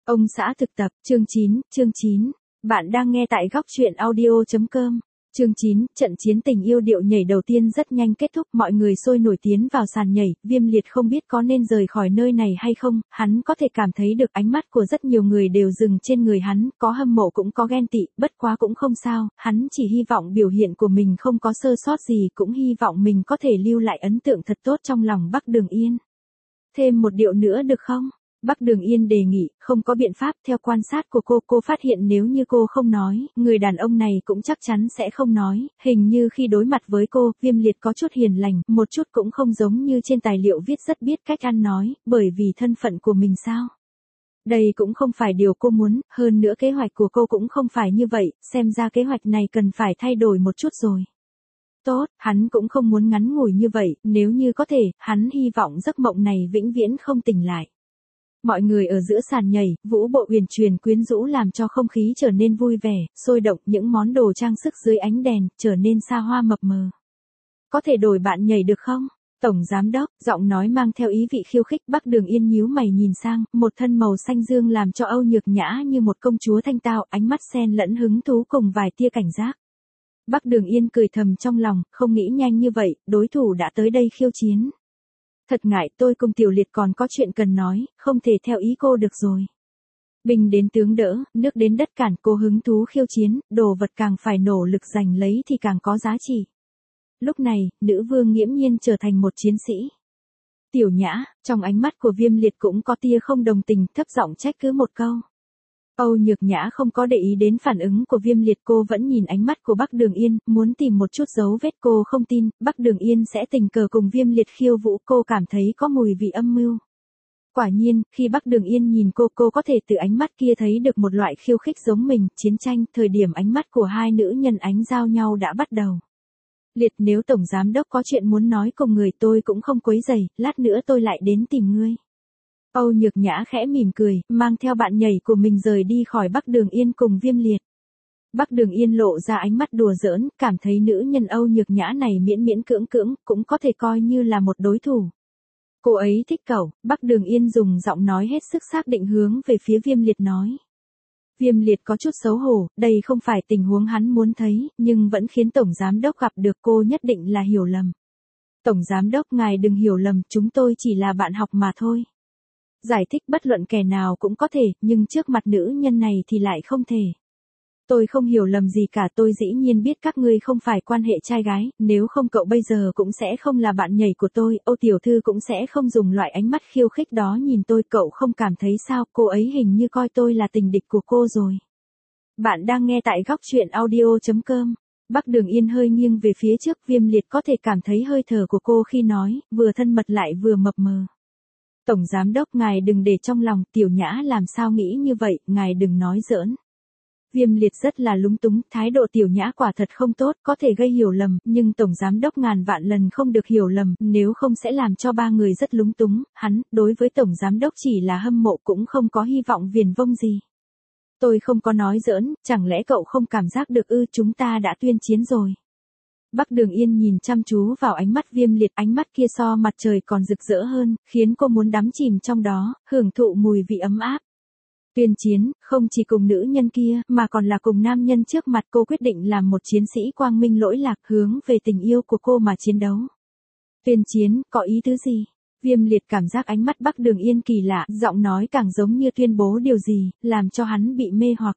Ông xã thực tập, chương 9. Bạn đang nghe tại góc truyện audio.com. Chương 9, trận chiến tình yêu điệu nhảy đầu tiên rất nhanh kết thúc, mọi người sôi nổi tiến vào sàn nhảy, Viêm Liệt không biết có nên rời khỏi nơi này hay không, hắn có thể cảm thấy được ánh mắt của rất nhiều người đều dừng trên người hắn, có hâm mộ cũng có ghen tị, bất quá cũng không sao, hắn chỉ hy vọng biểu hiện của mình không có sơ sót gì, cũng hy vọng mình có thể lưu lại ấn tượng thật tốt trong lòng Bắc Đường Yên. Thêm một điệu nữa được không? Bắc Đường Yên đề nghị, không có biện pháp, theo quan sát của cô phát hiện nếu như cô không nói, người đàn ông này cũng chắc chắn sẽ không nói, hình như khi đối mặt với cô, Viêm Liệt có chút hiền lành, một chút cũng không giống như trên tài liệu viết rất biết cách ăn nói, bởi vì thân phận của mình sao? Đây cũng không phải điều cô muốn, hơn nữa kế hoạch của cô cũng không phải như vậy, xem ra kế hoạch này cần phải thay đổi một chút rồi. Tốt, hắn cũng không muốn ngắn ngủi như vậy, nếu như có thể, hắn hy vọng giấc mộng này vĩnh viễn không tỉnh lại. Mọi người ở giữa sàn nhảy, vũ bộ uyển chuyển quyến rũ làm cho không khí trở nên vui vẻ, sôi động, những món đồ trang sức dưới ánh đèn, trở nên xa hoa mập mờ. Có thể đổi bạn nhảy được không? Tổng giám đốc, giọng nói mang theo ý vị khiêu khích. Bắc Đường Yên nhíu mày nhìn sang, một thân màu xanh dương làm cho Âu Nhược Nhã như một công chúa thanh tao, ánh mắt xen lẫn hứng thú cùng vài tia cảnh giác. Bắc Đường Yên cười thầm trong lòng, không nghĩ nhanh như vậy, đối thủ đã tới đây khiêu chiến. Thật ngại, tôi cùng Tiểu Liệt còn có chuyện cần nói, không thể theo ý cô được rồi. Binh đến tướng đỡ, nước đến đất cản, cô hứng thú khiêu chiến, đồ vật càng phải nỗ lực giành lấy thì càng có giá trị. Lúc này, nữ vương nghiễm nhiên trở thành một chiến sĩ. Tiểu Nhã, trong ánh mắt của Viêm Liệt cũng có tia không đồng tình, thấp giọng trách cứ một câu. Âu Nhược Nhã không có để ý đến phản ứng của Viêm Liệt, cô vẫn nhìn ánh mắt của Bắc Đường Yên, muốn tìm một chút dấu vết, cô không tin, Bắc Đường Yên sẽ tình cờ cùng Viêm Liệt khiêu vũ, cô cảm thấy có mùi vị âm mưu. Quả nhiên, khi Bắc Đường Yên nhìn cô có thể từ ánh mắt kia thấy được một loại khiêu khích giống mình, chiến tranh, thời điểm ánh mắt của hai nữ nhân ánh giao nhau đã bắt đầu. Liệt, nếu Tổng Giám Đốc có chuyện muốn nói cùng người tôi cũng không quấy rầy, lát nữa tôi lại đến tìm ngươi. Âu Nhược Nhã khẽ mỉm cười, mang theo bạn nhảy của mình rời đi khỏi Bắc Đường Yên cùng Viêm Liệt. Bắc Đường Yên lộ ra ánh mắt đùa giỡn, cảm thấy nữ nhân Âu Nhược Nhã này miễn miễn cưỡng cưỡng, cũng có thể coi như là một đối thủ. Cô ấy thích cậu, Bắc Đường Yên dùng giọng nói hết sức xác định hướng về phía Viêm Liệt nói. Viêm Liệt có chút xấu hổ, đây không phải tình huống hắn muốn thấy, nhưng vẫn khiến Tổng Giám Đốc gặp được cô nhất định là hiểu lầm. Tổng Giám Đốc ngài đừng hiểu lầm, chúng tôi chỉ là bạn học mà thôi. Giải thích bất luận kẻ nào cũng có thể, nhưng trước mặt nữ nhân này thì lại không thể. Tôi không hiểu lầm gì cả, tôi dĩ nhiên biết các ngươi không phải quan hệ trai gái, nếu không cậu bây giờ cũng sẽ không là bạn nhảy của tôi, Âu tiểu thư cũng sẽ không dùng loại ánh mắt khiêu khích đó nhìn tôi, cậu không cảm thấy sao, cô ấy hình như coi tôi là tình địch của cô rồi. Bạn đang nghe tại góc truyện audio.com. Bắc Đường Yên hơi nghiêng về phía trước, Viêm Liệt có thể cảm thấy hơi thở của cô khi nói, vừa thân mật lại vừa mập mờ. Tổng Giám Đốc ngài đừng để trong lòng, Tiểu Nhã làm sao nghĩ như vậy, ngài đừng nói giỡn. Viêm Liệt rất là lúng túng, thái độ Tiểu Nhã quả thật không tốt, có thể gây hiểu lầm, nhưng Tổng Giám Đốc ngàn vạn lần không được hiểu lầm, nếu không sẽ làm cho ba người rất lúng túng, hắn, đối với Tổng Giám Đốc chỉ là hâm mộ cũng không có hy vọng viển vông gì. Tôi không có nói giỡn, chẳng lẽ cậu không cảm giác được ư, chúng ta đã tuyên chiến rồi. Bắc Đường Yên nhìn chăm chú vào ánh mắt Viêm Liệt, ánh mắt kia so mặt trời còn rực rỡ hơn, khiến cô muốn đắm chìm trong đó, hưởng thụ mùi vị ấm áp. Tuyên chiến, không chỉ cùng nữ nhân kia, mà còn là cùng nam nhân trước mặt, cô quyết định làm một chiến sĩ quang minh lỗi lạc, hướng về tình yêu của cô mà chiến đấu. Tuyên chiến, có ý tứ gì? Viêm Liệt cảm giác ánh mắt Bắc Đường Yên kỳ lạ, giọng nói càng giống như tuyên bố điều gì, làm cho hắn bị mê hoặc.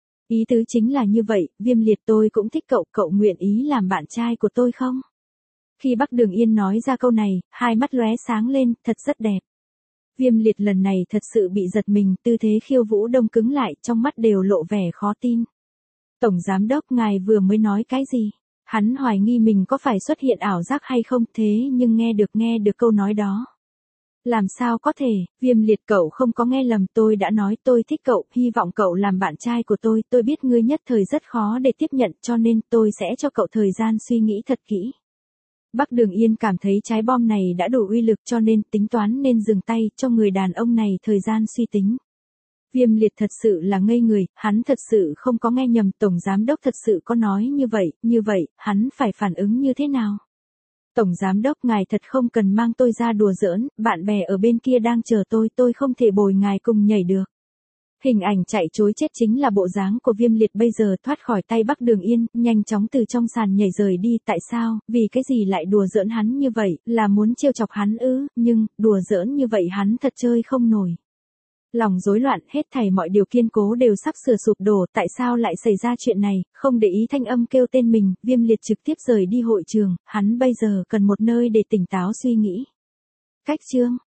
Ý tứ chính là như vậy, Viêm Liệt tôi cũng thích cậu, cậu nguyện ý làm bạn trai của tôi không? Khi Bắc Đường Yên nói ra câu này, hai mắt lóe sáng lên, thật rất đẹp. Viêm Liệt lần này thật sự bị giật mình, tư thế khiêu vũ đông cứng lại, trong mắt đều lộ vẻ khó tin. Tổng Giám Đốc ngài vừa mới nói cái gì? Hắn hoài nghi mình có phải xuất hiện ảo giác hay không, thế nhưng nghe được câu nói đó. Làm sao có thể, Viêm Liệt cậu không có nghe lầm, tôi đã nói tôi thích cậu, hy vọng cậu làm bạn trai của tôi biết ngươi nhất thời rất khó để tiếp nhận cho nên tôi sẽ cho cậu thời gian suy nghĩ thật kỹ. Bắc Đường Yên cảm thấy trái bom này đã đủ uy lực cho nên tính toán nên dừng tay cho người đàn ông này thời gian suy tính. Viêm Liệt thật sự là ngây người, hắn thật sự không có nghe nhầm, Tổng Giám Đốc thật sự có nói như vậy, hắn phải phản ứng như thế nào? Tổng Giám Đốc ngài thật không cần mang tôi ra đùa giỡn, bạn bè ở bên kia đang chờ tôi không thể bồi ngài cùng nhảy được. Hình ảnh chạy trối chết chính là bộ dáng của Viêm Liệt bây giờ, thoát khỏi tay Bắc Đường Yên, nhanh chóng từ trong sàn nhảy rời đi. Tại sao, vì cái gì lại đùa giỡn hắn như vậy, là muốn trêu chọc hắn ư? Nhưng, đùa giỡn như vậy hắn thật chơi không nổi. Lòng rối loạn, hết thảy mọi điều kiên cố đều sắp sửa sụp đổ, tại sao lại xảy ra chuyện này? Không để ý thanh âm kêu tên mình, Viêm Liệt trực tiếp rời đi hội trường, hắn bây giờ cần một nơi để tỉnh táo suy nghĩ. Cách chương